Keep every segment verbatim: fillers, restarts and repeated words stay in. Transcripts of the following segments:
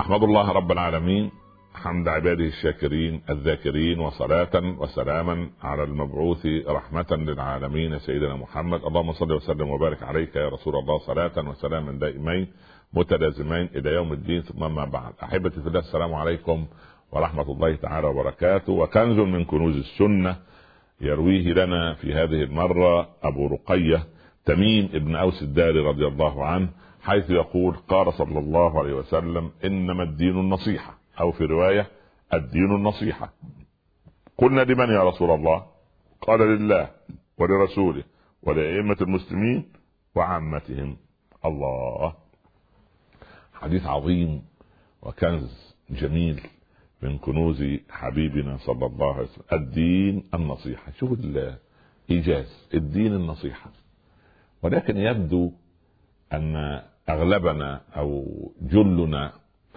أحمد الله رب العالمين حمد عباده الشاكرين الذاكرين، وصلاة وسلاما على المبعوث رحمة للعالمين سيدنا محمد. اللهم صل وسلم وبارك عليك يا رسول الله، صلاة وسلاما دائمين متلازمين إلى يوم الدين، ثم ما بعد. أحبتي في الله، السلام عليكم ورحمة الله تعالى وبركاته. وكنز من كنوز السنة يرويه لنا في هذه المرة أبو رقية تميم ابن أوس الداري رضي الله عنه، حيث يقول: قال صلى الله عليه وسلم: إنما الدين النصيحة، أو في رواية: الدين النصيحة. قلنا: لمن يا رسول الله؟ قال: لله ولرسوله ولأئمة المسلمين وعامتهم. الله، حديث عظيم وكنز جميل من كنوز حبيبنا صلى الله عليه وسلم. الدين النصيحة، شوف الإيجاز، الدين النصيحة. ولكن يبدو أن أغلبنا أو جلنا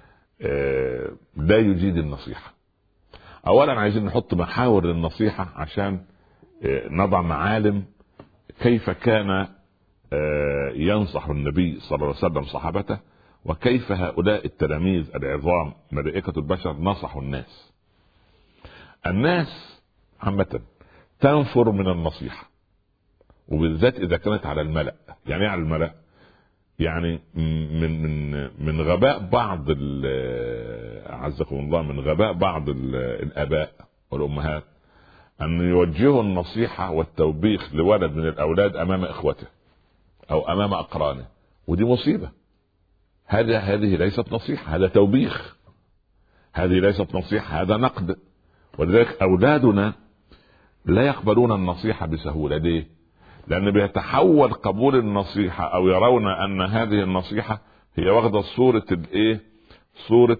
لا يجيد النصيحة. أولا عايزين نحط محاور للنصيحة عشان نضع معالم كيف كان ينصح النبي صلى الله عليه وسلم صحابته، وكيف هؤلاء التلاميذ العظام ملائكة البشر نصحوا الناس. الناس عامة تنفر من النصيحة، وبالذات إذا كانت على الملأ. يعني على الملأ يعني من من من غباء بعض عزكم الله من غباء بعض الآباء والأمهات أن يوجهوا النصيحة والتوبيخ لولد من الأولاد أمام إخوته أو أمام أقرانه، ودي مصيبة. هذا هذه ليست نصيحة، هذا توبيخ. هذه ليست نصيحة، هذا نقد. ولذلك أولادنا لا يقبلون النصيحة بسهولة. ليه؟ لأن بيتحول قبول النصيحة أو يرون أن هذه النصيحة هي واخدة صورة الإيه؟ صورة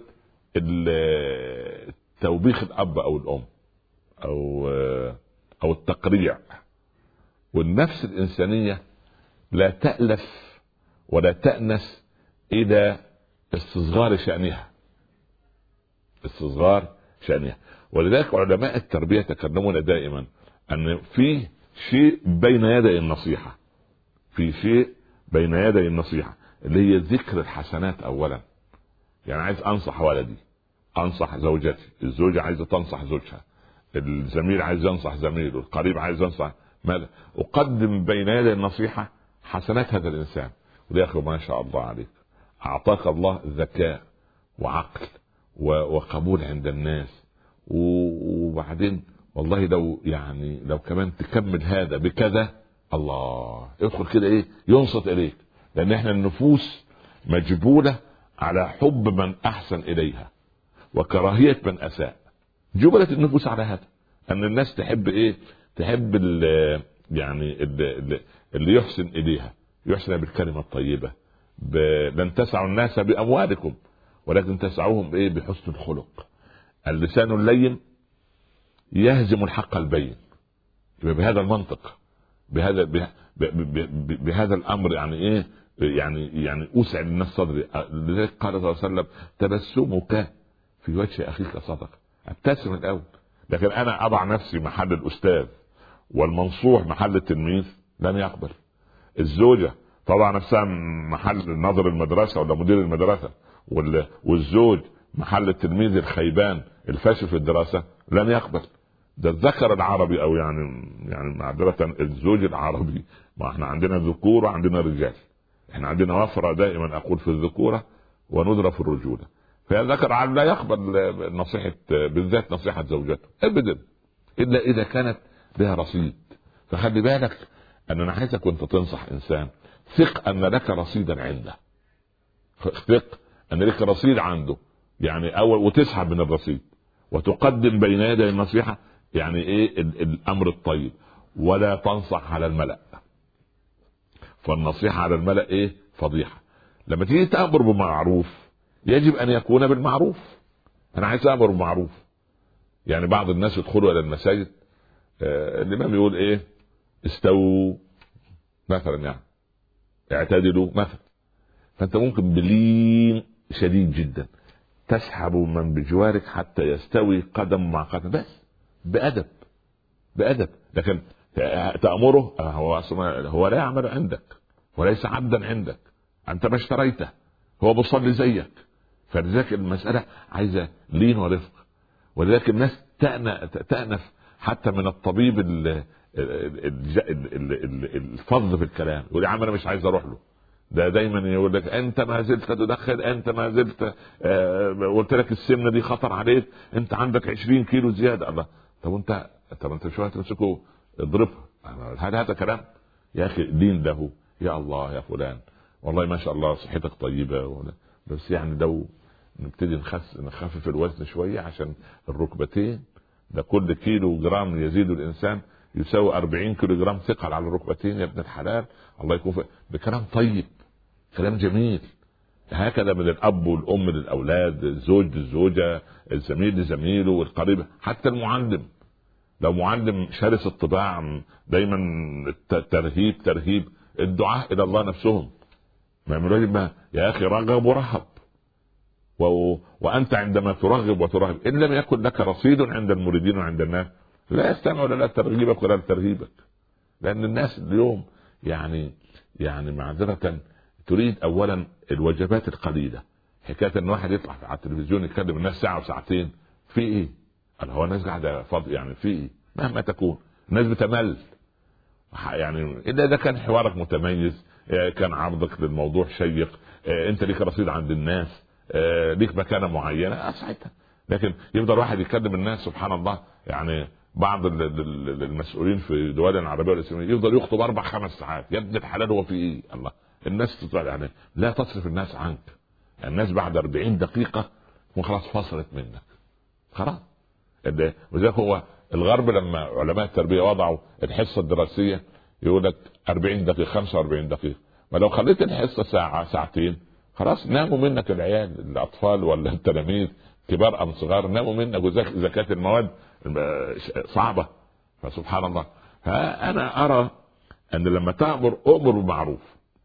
التوبيخ الأب أو الأم أو أو التقريع. والنفس الإنسانية لا تألف ولا تأنس إلى استصغار شأنها، استصغار شأنها. ولذلك علماء التربية تكلمون دائما أن في شيء بين يدي النصيحة، في شيء بين يدي النصيحة اللي هي ذكر الحسنات أولا. يعني عايز أنصح ولدي، أنصح زوجتي، الزوجة عايزة تنصح زوجها، الزميل عايز ينصح زميله، القريب عايز ينصح. ماذا أقدم بين يدي النصيحة؟ حسنات هذا الإنسان. وده أخي ما شاء الله عليك، أعطاك الله ذكاء وعقل وقبول عند الناس. وبعدين والله لو يعني لو كمان تكمل هذا بكذا، الله يدخل كده ايه، ينصت اليك. لان احنا النفوس مجبولة على حب من احسن اليها وكراهية من اساء. جبلت النفوس على هذا، ان الناس تحب ايه، تحب ال يعني ال اللي يحسن اليها، يحسن بالكلمة الطيبة. لن تسعوا الناس باموالكم ولكن تسعوهم بايه؟ بحسن الخلق. اللسان اللين يهزم الحق البين. بهذا المنطق، بهذا بهذا الامر يعني ايه، يعني يعني اسعد الناس صدري. لذلك قال صلى الله عليه وسلم: تبسمك في وجه اخيك صدقه. ابتسم الاول، لكن انا اضع نفسي محل الاستاذ والمنصوح محل التلميذ، لن يقبل. الزوجه تضع نفسها محل ناظر المدرسه ولا مدير المدرسه، والزوج محل التلميذ الخيبان الفاشل في الدراسه، لن يقبل. ده الذكر العربي او يعني يعني معذرة الزوج العربي. ما احنا عندنا ذكور وعندنا رجال، احنا عندنا وفرة دائما اقول في الذكورة وندرة في الرجولة. فالذكر العربي لا يقبل نصيحة، بالذات نصيحة زوجته ابدا، الا اذا كانت بها رصيد. فخلي بالك ان انا عايزك وانت تنصح انسان، ثق ان لك رصيدا عنده، ثق ان لك رصيد عنده. يعني اول وتسحب من الرصيد وتقدم بين يدي النصيحة يعني ايه الامر الطيب، ولا تنصح على الملأ. فالنصيحة على الملأ ايه؟ فضيحة. لما تيجي تأمر بمعروف يجب ان يكون بالمعروف. انا عايز امر بمعروف. يعني بعض الناس يدخلوا الى المساجد، آه الامام يقول ايه؟ استووا مثلا، يعني اعتدلوا مثلا. فانت ممكن بلين شديد جدا تسحب من بجوارك حتى يستوي قدم مع قدم، بس بأدب بأدب. لكن تأمره هو هو لا يعمل عندك وليس عبدا عندك، أنت ما اشتريته، هو بيصلي زيك، فلذلك المسألة عايزة لين ورفق. ولذلك الناس تأنف حتى من الطبيب الفظ في الكلام، يقول يا عم انا مش عايز اروح له، ده دايما يقول لك انت ما زلت تدخن، انت ما زلت آه قلت لك السمنه دي خطر عليك، انت عندك عشرين كيلو زياده. الله، طب انت طب انت شويه تمسكه اضربه، هذا هذا كلام يا اخي؟ دين له يا الله يا فلان، والله ما شاء الله صحتك طيبه، بس يعني لو نبتدي نخس نخفف الوزن شويه عشان الركبتين، ده كل كيلو جرام يزيد الانسان يساوي أربعين كيلو جرام ثقل على الركبتين يا ابن الحلال. الله يكون في بكلام طيب، كلام جميل. هكذا من الاب والام للاولاد، الزوج للزوجه، الزميل لزميله، والقريب، حتى المعلم. لو معلم شرس الطباع دايما ترهيب ترهيب، الدعاء الى الله نفسهم ما يعملوا يا اخي رغب ورهب، و... وانت عندما ترغب وترهب ان لم يكن لك رصيد عند المريدين وعند الناس لا يستمعوا لا ترغيبك ولا ترهيبك. لان الناس اليوم يعني يعني معذرة تريد اولا الوجبات القليلة. حكاية ان واحد يطلع على التلفزيون يتكلم الناس ساعة وساعتين في ايه؟ قال هو الناس قاعدة فاضي يعني في ايه؟ مهما تكون الناس بتمل يعني، الا اذا كان حوارك متميز، كان عرضك للموضوع شيق، انت ليك رصيد عند الناس، ليك مكانة معينة ساعتها. لكن يفضل واحد يكلم الناس سبحان الله، يعني بعض المسؤولين في الدول العربية والإسلامية يفضل يخطب أربع خمس ساعات. يا ابن الحلال هو في إيه؟ الله، الناس تطلع يعني لا تصرف الناس عنك. الناس بعد أربعين دقيقة وخلاص فصلت منك خلاص. وذلك هو الغرب لما علماء التربية وضعوا الحصة الدراسية يقول لك أربعين دقيقة خمسة وأربعين دقيقة، ولو خليت الحصة ساعة ساعتين خلاص ناموا منك العيال، الأطفال ولا التلاميذ كبار أم صغار ناموا منك. وزكاة المواد صعبة. فسبحان الله، فأنا أرى أن لما تأمر أمر بالمعروف،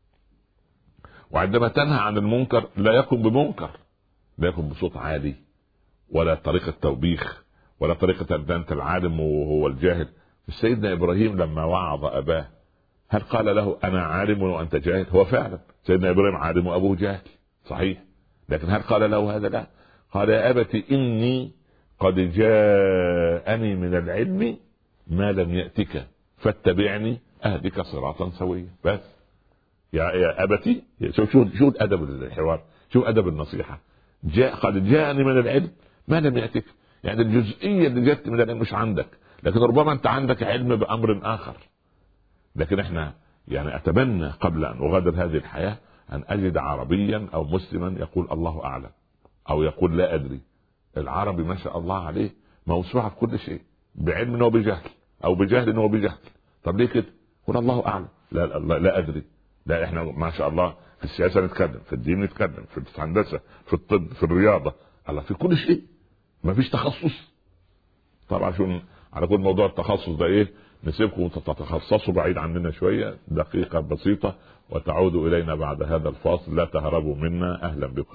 وعندما تنهى عن المنكر لا يكن بمنكر، لا يكن بصوت عالي ولا طريقة توبيخ ولا طريقة أنت العالم وهو الجاهل. سيدنا إبراهيم لما وعظ أباه هل قال له أنا عالم وأنت جاهل؟ هو فعلا سيدنا إبراهيم عالم وأبوه جاهل صحيح، لكن هل قال له هذا؟ لا، قال يا أبت إني قد جاءني من العلم ما لم يأتك فاتبعني أهدك صراطا سويا. بس يا يا أبتي، شوف شو شو أدب الحوار، شو أدب النصيحة. جاء قد جاءني من العلم ما لم يأتك، يعني الجزئية اللي جت من العلم مش عندك، لكن ربما أنت عندك علم بأمر آخر. لكن احنا يعني أتمنى قبل أن أغادر هذه الحياة أن أجد عربيا أو مسلما يقول الله أعلم أو يقول لا أدري. العربي ما شاء الله عليه موسوعة في كل شيء، بعلم انه بجهل او بجهل انه بجهل. طب ليه كده؟ قول الله اعلم، لا لا, لا ادري. لا احنا ما شاء الله في السياسة نتكلم، في الدين نتكلم، في الهندسة، في الطب، في الرياضة، الله في كل شيء، ما فيش تخصص. طبعا شو على كل موضوع التخصص ده ايه، نسيبكم تتخصصوا بعيد عننا شوية دقيقة بسيطة وتعودوا الينا بعد هذا الفاصل. لا تهربوا منا. اهلا بكم.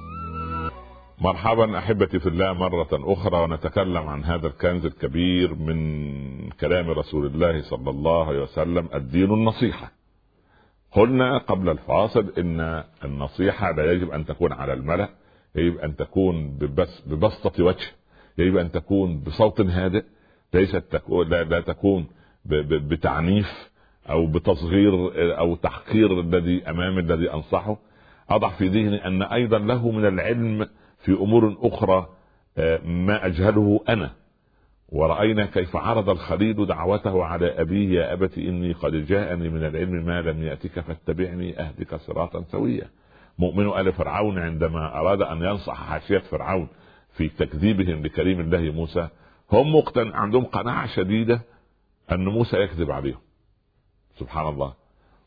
مرحبا احبتي في الله مرة اخرى، ونتكلم عن هذا الكنز الكبير من كلام رسول الله صلى الله عليه وسلم، الدين النصيحة. قلنا قبل الفاصل ان النصيحة لا يجب ان تكون على الملأ، يجب ان تكون ببس ببسطة وجه، يجب ان تكون بصوت هادئ، ليست تكون لا, لا تكون بتعنيف او بتصغير او تحقير الذي امامي الذي انصحه. اضع في ذهني ان ايضا له من العلم في امور اخرى ما اجهله انا. ورأينا كيف عرض الخليل دعوته على ابيه يا ابت اني قد جاءني من العلم ما لم يأتك فاتبعني اهدك صراطا سويا. مؤمن آل فرعون عندما اراد ان ينصح حاشية فرعون في تكذيبهم لكريم الله موسى، هم مقتن عندهم قناعة شديدة ان موسى يكذب عليهم سبحان الله.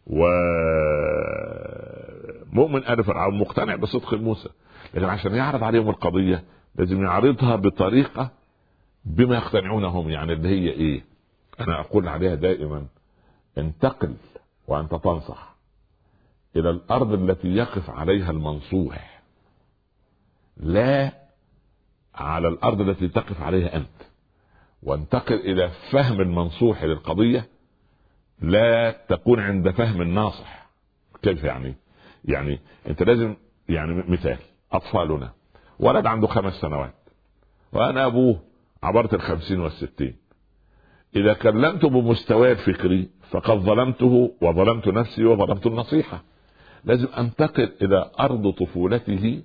ومؤمن آل فرعون مقتنع بصدق موسى، لكن عشان يعرض عليهم القضية لازم يعرضها بطريقة بما يقتنعون هم. يعني اللي هي ايه؟ انا اقول عليها دائما انتقل وانت تنصح الى الارض التي يقف عليها المنصوح، لا على الارض التي تقف عليها انت. وانتقل الى فهم المنصوح للقضية، لا تكون عند فهم الناصح. كيف يعني؟ يعني انت لازم، يعني مثال اطفالنا ولد عنده خمس سنوات وانا ابوه عبرت الخمسين والستين، اذا كلمته بمستواه الفكري فقد ظلمته وظلمت نفسي وظلمت النصيحة. لازم انتقل الى ارض طفولته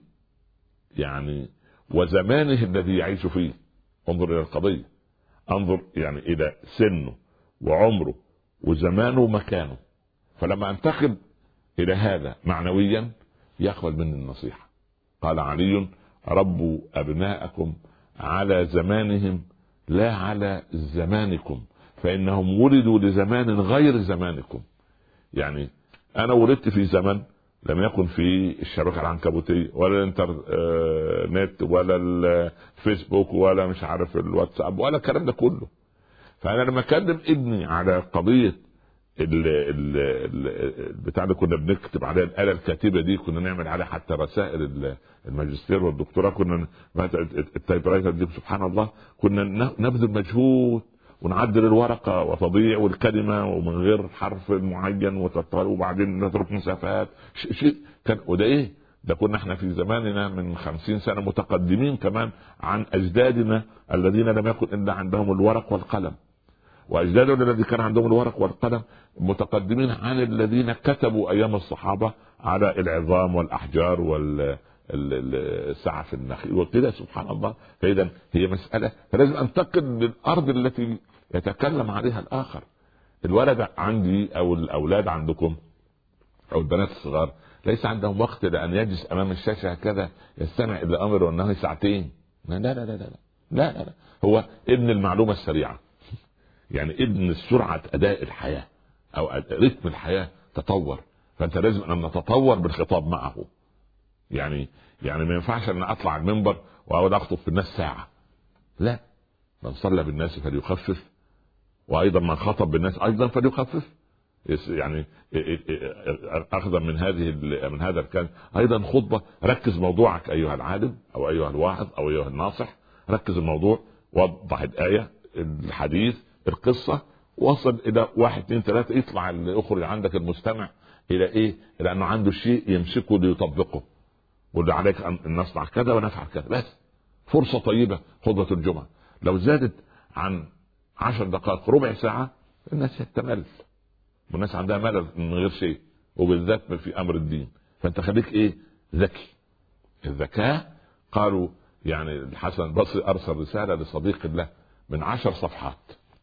يعني وزمانه الذي يعيش فيه. انظر الى القضية، انظر يعني الى سنه وعمره وزمانه ومكانه. فلما انتقل الى هذا معنويا يقبل مني النصيحة. قال علي: ربوا ابناءكم على زمانهم لا على زمانكم، فانهم ولدوا لزمان غير زمانكم. يعني انا ولدت في زمن لم يكن في الشبكة العنكبوتية ولا الانترنت ولا الفيسبوك ولا مش عارف الواتساب ولا الكلام ده كله. فانا لما اكلم ابني على قضية ال ال ال بتاع اللي كنا بنكتب عليها الآلة الكاتبة دي، كنا نعمل عليها حتى رسائل الماجستير والدكتوراه، كنا التايبرايتر دي سبحان الله كنا نبذل مجهود ونعدل الورقة وتضيع والكلمة ومن غير حرف معين وتطال وبعدين نترك مسافات شيء كان. وده ايه ده كنا احنا في زماننا من خمسين سنة متقدمين كمان عن اجدادنا الذين لم يكن الا عندهم الورق والقلم، واجدادنا الذين كان عندهم الورق والقلم متقدمين عن الذين كتبوا ايام الصحابة على العظام والاحجار وال السعف النخيل وكده سبحان الله. فاذا هي مسألة فلازم انتقل للارض التي يتكلم عليها الاخر. الولد عندي او الاولاد عندكم او البنات الصغار ليس عندهم وقت لان يجلس امام الشاشة هكذا يستمع الى امر وانه ساعتين. لا لا لا لا لا لا, لا. هو ابن المعلومة السريعة، يعني ابن سرعة اداء الحياة او رتم الحياة تطور. فانت لازم ان نتطور بالخطاب معه. يعني يعني ما ينفعش ان اطلع المنبر واقعد اخطب في الناس ساعة، لا، من صلى بالناس فليخفف، وايضا من خطب بالناس ايضا فليخفف. يعني اخذا من هذه من هذا الكلام ايضا خطبة ركز موضوعك ايها العالم او ايها الواعظ او ايها الناصح، ركز الموضوع، وضح الآية الحديث القصة، وصل الى واحد اثنين ثلاثة، يطلع يخرج عندك المستمع الى ايه؟ لانه عنده شيء يمسكه ليطبقه. واللي عليك ان نصنع كذا ونفعل كذا بس. فرصة طيبة خطبة الجمعة لو زادت عن عشر دقائق ربع ساعة الناس تمل، والناس عندها ملل من غير شيء، وبالذات في امر الدين. فانت خليك ايه؟ ذكي. الذكاء قالوا يعني الحسن البصري ارسل رسالة لصديق له من عشر صفحات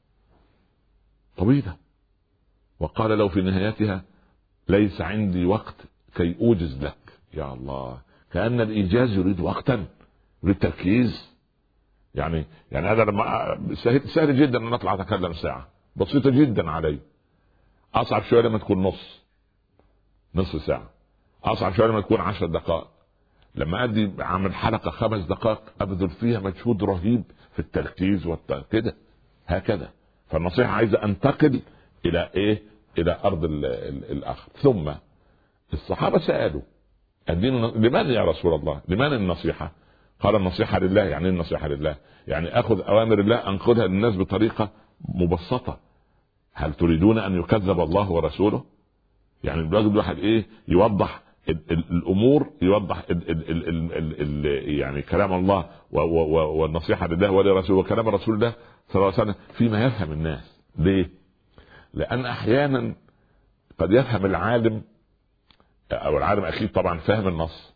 طويلة، وقال له في نهايتها: ليس عندي وقت كي اوجز لك. يا الله، كأن الإيجاز يريد وقتا، يريد تركيز. يعني يعني هذا لما سهل, سهل جدا ان اطلع اتكلم ساعة، بسيطة جدا علي. اصعب شوية لما تكون نص نص ساعة، اصعب شوية لما تكون عشر دقائق. لما ادي اعمل حلقة خمس دقائق ابذل فيها مجهود رهيب في التركيز والكده هكذا. فالنصيحة عايزة انتقل الى ايه؟ الى ارض ال ال الاخر. ثم الصحابة سألوا: الدين لمن يا رسول الله؟ لمن النصيحة؟ قال: النصيحة لله. يعني ايه النصيحة لله؟ يعني اخذ اوامر الله انقلها للناس بطريقة مبسطة. هل تريدون ان يكذب الله ورسوله؟ يعني الواجب الواحد ايه؟ يوضح ال ال الامور، يوضح ال ال ال ال ال ال يعني كلام الله والنصيحة لله ولرسوله وكلام رسول الله صلى الله عليه وسلم فيما يفهم الناس. ليه؟ لان احيانا قد يفهم العالم او العالم اكيد طبعا فاهم النص،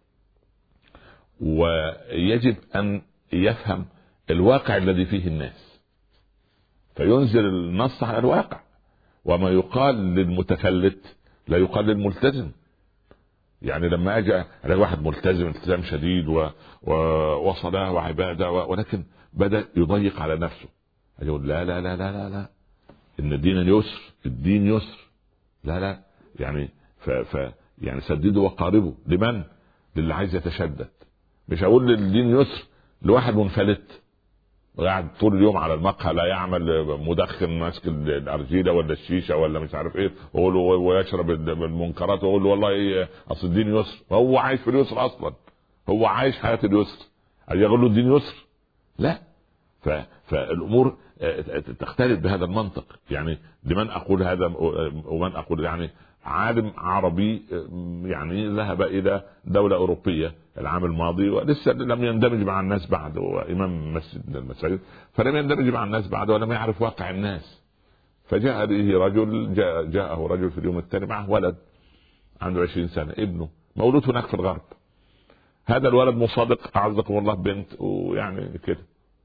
ويجب ان يفهم الواقع الذي فيه الناس، فينزل النص على الواقع. وما يقال للمتفلت لا يقال للملتزم. يعني لما اجي الاقي واحد ملتزم التزام شديد و... و... وصلاه وعباده و... ولكن بدا يضيق على نفسه، يقول لا لا لا لا لا لا ان الدين يسر، الدين يسر. لا لا يعني ف... ف... يعني سددوا وقاربوا. لمن؟ للي عايز يتشدد. مش هقول للدين يسر لواحد منفلت قاعد طول اليوم على المقهى لا يعمل، مدخن ماسك الارجيله ولا الشيشه ولا مش عارف ايه، ويقول ويشرب المنكرات ويقول له والله إيه اصل الدين يسر. هو عايش في اليسر اصلا، هو عايش حياه اليسر، يقول له الدين يسر؟ لا. ف... فالامور تختلف بهذا المنطق. يعني لمن اقول هذا ومن اقول؟ يعني عالم عربي يعني ذهب الى دوله اوروبيه العام الماضي ولسه لم يندمج مع الناس بعد، هو امام مسجد من المساجد فلم يندمج مع الناس بعد ولم يعرف واقع الناس. فجاء به رجل، جاء جاءه رجل في اليوم التالي معه ولد عنده عشرين سنة، ابنه مولود هناك في الغرب. هذا الولد مصادق اعزكم الله بنت ويعني كده.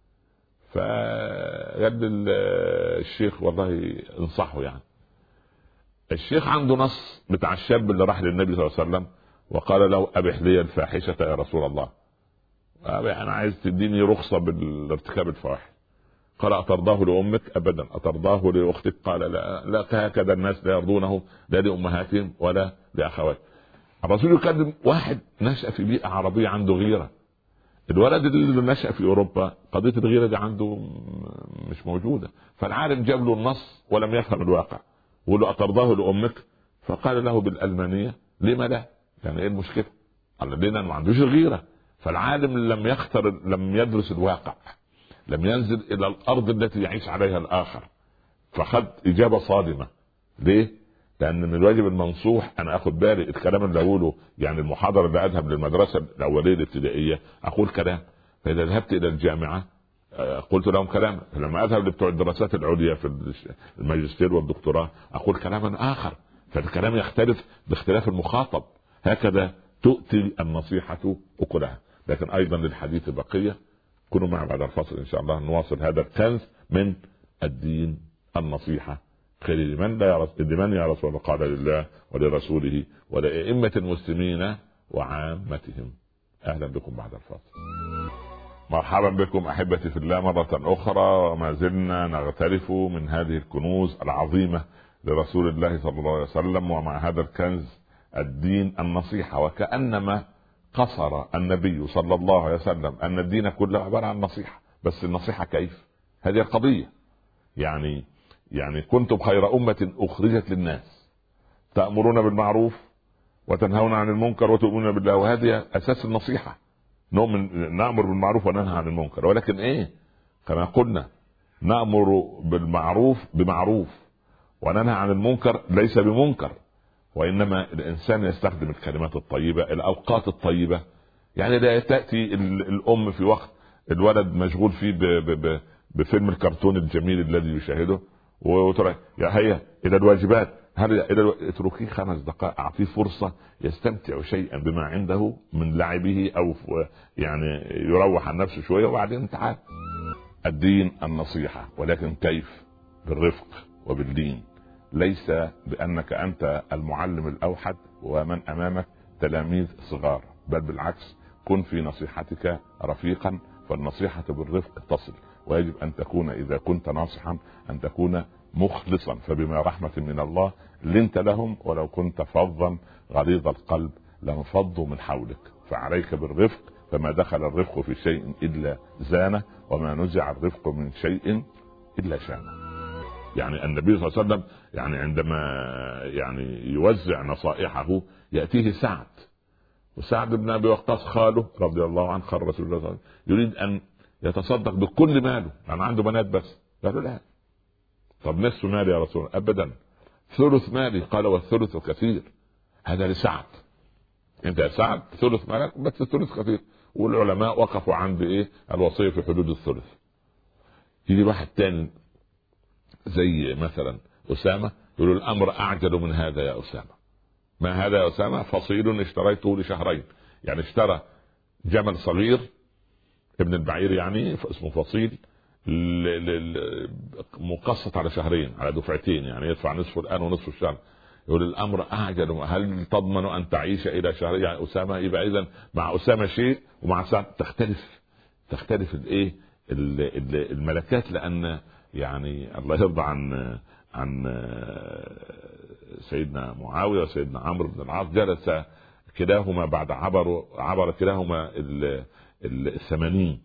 فقال الشيخ والله انصحه. يعني الشيخ عنده نص بتاع الشاب اللي راح للنبي صلى الله عليه وسلم وقال له ابح لي الفاحشة يا رسول الله، انا عايز تديني رخصة بالارتكاب الفواحش. قال أترضاه لأمك؟ أبدا. أترضاه لأختك؟ قال لا. لا، هكذا الناس لا يرضونه لا لأمهاتهم ولا لأخوات. الرسول يكلم واحد نشأ في بيئة عربية عنده غيرة. الولد اللي نشأ في أوروبا قضية الغيرة دي عنده مش موجودة. فالعالم جاب له النص ولم يفهم الواقع، وقال له أترضاه لأمك؟ فقال له بالألمانية لما لا؟ يعني إيه المشكلة؟ قال لنا ما عندوش الغيرة. فالعالم لم يختر، لم يدرس الواقع، لم ينزل الى الارض التي يعيش عليها الاخر، فخد اجابه صادمه. ليه؟ لان من الواجب المنصوح انا اخد بالي الكلام اللي اقوله. يعني المحاضره اللي اذهب للمدرسه الاوليه الابتدائيه اقول كلام، فاذا ذهبت الى الجامعه قلت لهم كلام، فلما اذهب لبتوع الدراسات العليا في الماجستير والدكتوراه اقول كلاما اخر، فالكلام يختلف باختلاف المخاطب. هكذا تؤتي النصيحه اكلها. لكن ايضا للحديث بقيه، كونوا معي بعد الفصل إن شاء الله نواصل هذا الكنز من الدين النصيحة. خير لمن لا يرى لمن يا رسول الله؟ قال لله ولرسوله ولأئمة المسلمين وعامتهم. أهلا بكم بعد الفصل. مرحبا بكم أحبتي في الله مرة أخرى، وما زلنا نغترف من هذه الكنوز العظيمة لرسول الله صلى الله عليه وسلم، ومع هذا الكنز الدين النصيحة. وكأنما قصر النبي صلى الله عليه وسلم أن الدين كله عبارة عن نصيحة. بس النصيحة كيف؟ هذه القضية. يعني يعني كنتم خير أمة أخرجت للناس تأمرون بالمعروف وتنهون عن المنكر وتؤمنون بالله، وهذه أساس النصيحة. نؤمن نأمر بالمعروف وننهى عن المنكر، ولكن إيه؟ كما قلنا نأمر بالمعروف بمعروف وننهى عن المنكر ليس بمنكر، وإنما الإنسان يستخدم الكلمات الطيبة، الأوقات الطيبة. يعني لا تأتي الأم في وقت الولد مشغول فيه بفيلم الكرتون الجميل الذي يشاهده وترى يا هيا إلى الواجبات، هل إلى اتركيه خمس دقائق، أعطيه فرصة يستمتع شيئا بما عنده من لعبه أو يعني يروح عن نفسه شوية وبعدين تعال. الدين النصيحة، ولكن كيف؟ بالرفق وباللين. ليس بأنك أنت المعلم الأوحد ومن أمامك تلاميذ صغار، بل بالعكس كن في نصيحتك رفيقا، فالنصيحة بالرفق تصل. ويجب أن تكون إذا كنت ناصحا أن تكون مخلصا، فبما رحمة من الله لنت لهم، ولو كنت فظا غليظ القلب لانفضوا من حولك. فعليك بالرفق، فما دخل الرفق في شيء إلا زانه، وما نزع الرفق من شيء إلا شانه. يعني النبي صلى الله عليه وسلم يعني عندما يعني يوزع نصائحه يأتيه سعد، وسعد بن أبي وقاص خاله رضي الله عنه، خال رسول الله صلى الله عليه وسلم، يريد أن يتصدق بكل ماله، يعني عنده بنات بس. قالوا لا. طب نصف مالي يا رسول الله؟ أبدا. ثلث مالي. قال والثلث كثير. هذا لسعد. انت يا سعد ثلث مالك بس الثلث كثير. والعلماء وقفوا عند ايه؟ الوصية في حدود الثلث. يجي واحد تاني زي مثلا أسامة يقول الأمر أعجل من هذا يا أسامة. ما هذا يا أسامة؟ فصيل اشتريته لشهرين. يعني اشترى جمل صغير ابن البعير يعني اسمه فصيل مقسط على شهرين، على دفعتين، يعني يدفع نصف الآن ونصف الشهر. يقول الأمر أعجل، هل تضمن أن تعيش إلى شهرين؟ يعني أسامة يبقى إذن مع أسامة شيء ومع سعد تختلف تختلف الإيه الملكات. لأن يعني الله يرضى عن عن سيدنا معاوية وسيدنا عمرو بن العاص، جلس كلاهما بعد عبر عبر كلاهما الثمانين.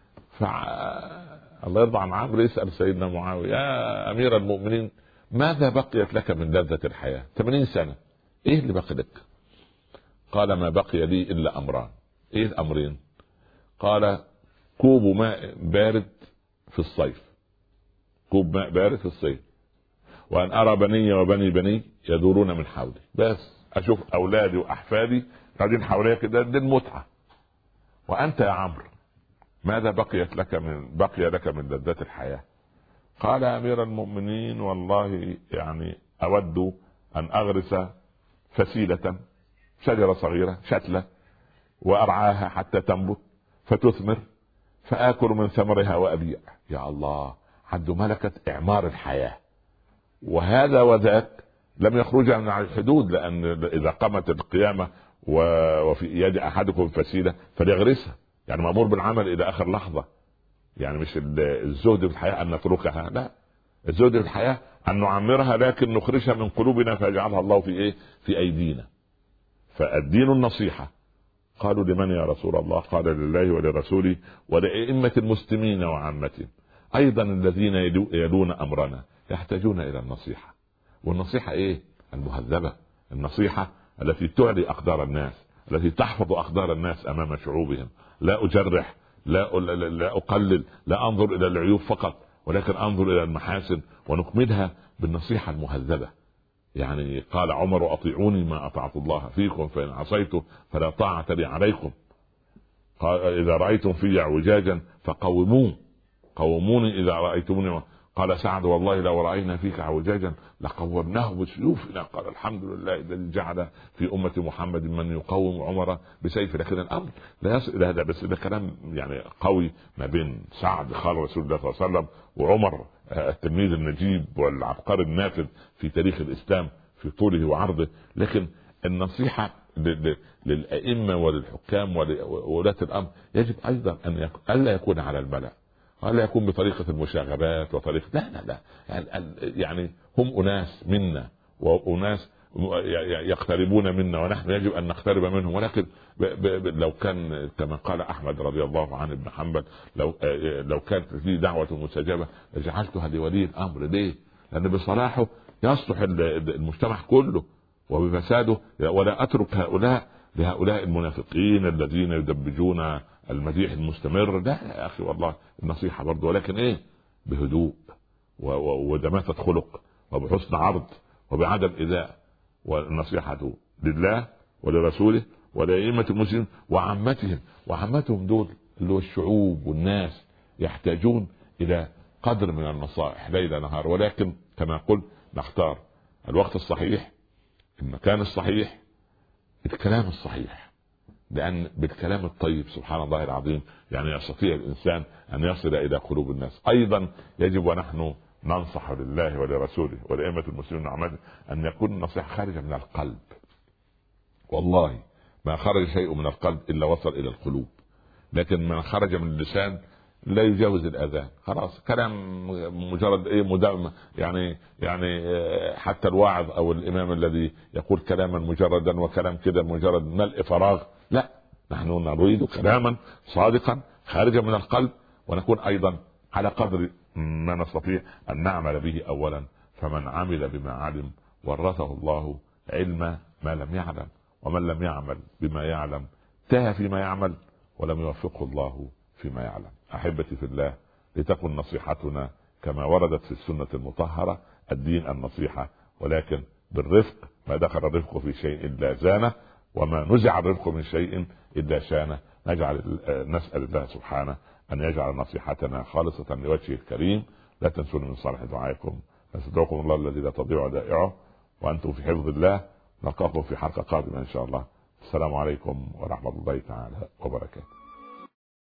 فالله يرضى عن عمرو يسأل سيدنا معاوية يا أمير المؤمنين ماذا بقيت لك من لذة الحياة؟ ثمانين سنة، إيه اللي بقي لك؟ قال ما بقي لي إلا أمران. إيه الأمرين؟ قال كوب ماء بارد في الصيف، كوب ماء بارد في الصيف، وأن أرى بني وبني بني يدورون من حولي، بس أشوف أولادي وأحفادي قاعدين حواليا كده، دي المتعة. وأنت يا عمرو ماذا بقيت لك من بقي لك من لذات الحياة؟ قال يا أمير المؤمنين والله يعني أود أن أغرس فسيلة، شجرة صغيرة شتلة، وأرعاها حتى تنبت فتثمر فآكل من ثمرها وأبيع. يا الله، عنده ملكة إعمار الحياة. وهذا وذاك لم يخرج من الحدود، لأن إذا قامت القيامة وفي يد أحدكم فسيلة فليغرسها، يعني مأمور بالعمل إلى آخر لحظة. يعني مش الزهد في الحياة أن نتركها، لا، الزهد في الحياة أن نعمرها لكن نخرجها من قلوبنا فيجعلها الله في إيه؟ في أيدينا. فالدين النصيحة. قالوا لمن يا رسول الله؟ قال لله ولرسوله ولأئمة المسلمين وعامتهم. أيضا الذين يلون أمرنا يحتاجون إلى النصيحة. والنصيحة إيه؟ المهذبة، النصيحة التي تعلي أقدار الناس، التي تحفظ أقدار الناس أمام شعوبهم. لا أجرح، لا لا أقلل، لا أنظر إلى العيوب فقط، ولكن أنظر إلى المحاسن ونكملها بالنصيحة المهذبة. يعني قال عمر أطيعوني ما أطعت الله فيكم فإن عصيته فلا طاعة لي عليكم. قال إذا رأيتم في اعوجاجا فقوموه، قوموني إذا رأيتموني. قال سعد والله لو رأينا فيك اعوجاجا لقومناه بسيوفنا. قال الحمد لله الذي جعل في أمة محمد من يقوم عمر بسيف. لكن الأمر لا يصل إلى هذا، بس ده كلام يعني قوي ما بين سعد خال رسول الله صلى الله عليه وسلم وعمر التلميذ النجيب والعبقري النافذ في تاريخ الإسلام في طوله وعرضه. لكن النصيحة للأئمة وللحكام وولاة الأمر يجب أيضا أن ألا يكون على الملأ، ولا يكون بطريقة المشاغبات وطريقة لا لا لا يعني هم أناس منا وأناس يقتربون منا ونحن يجب أن نقترب منهم. ولكن ب ب لو كان كما قال أحمد رضي الله عنه ابن حنبل لو لو كانت في دعوة مستجابة جعلتها لولي الأمر. ليه؟ لأن بصلاحه يصلح المجتمع كله، وبفساده ولا أترك هؤلاء لهؤلاء المنافقين الذين يدبجون المديح المستمر. لا يا أخي والله النصيحة برضو، ولكن إيه؟ بهدوء ودماثة خلق وبحسن عرض وبعدم إذاء. والنصيحة لله ولرسوله ولأئمة المسلمين وعامتهم. وعامتهم دول اللي هو الشعوب والناس يحتاجون إلى قدر من النصائح ليل نهار. ولكن كما قلت نختار الوقت الصحيح، المكان الصحيح، الكلام الصحيح، لأن بالكلام الطيب سبحان الله العظيم يعني يستطيع الإنسان أن يصل إلى قلوب الناس. أيضا يجب ونحن ننصح لله ولرسوله ولأئمة المسلمين وعامتهم أن يكون النصيحة خارجة من القلب. والله ما خرج شيء من القلب إلا وصل إلى القلوب، لكن من خرج من اللسان لا يجاوز الأذان. خلاص كلام مجرد ايه مداومة. يعني يعني حتى الواعظ او الامام الذي يقول كلاما مجردا وكلام كده مجرد ملء فراغ، لا، نحن نريد كلاما صادقا خارجا من القلب، ونكون ايضا على قدر ما نستطيع ان نعمل به اولا. فمن عمل بما علم ورثه الله علم ما لم يعلم، ومن لم يعمل بما يعلم تاه فيما يعمل ولم يوفقه الله فيما يعلم. أحبتي في الله، لتكن نصيحتنا كما وردت في السنة المطهرة. الدين النصيحة، ولكن بالرفق. ما دخل الرفق في شيء إلا زانه، وما نزع الرفق من شيء إلا شانه. نجعل نسأل الله سبحانه أن يجعل نصيحتنا خالصة لوجهه الكريم. لا تنسون من صالح دعائكم. نستودعكم الله الذي لا تضيع ودائعه، وأنتم في حفظ الله. نلقاكم في حلقة قادمة إن شاء الله. السلام عليكم ورحمة الله تعالى وبركاته.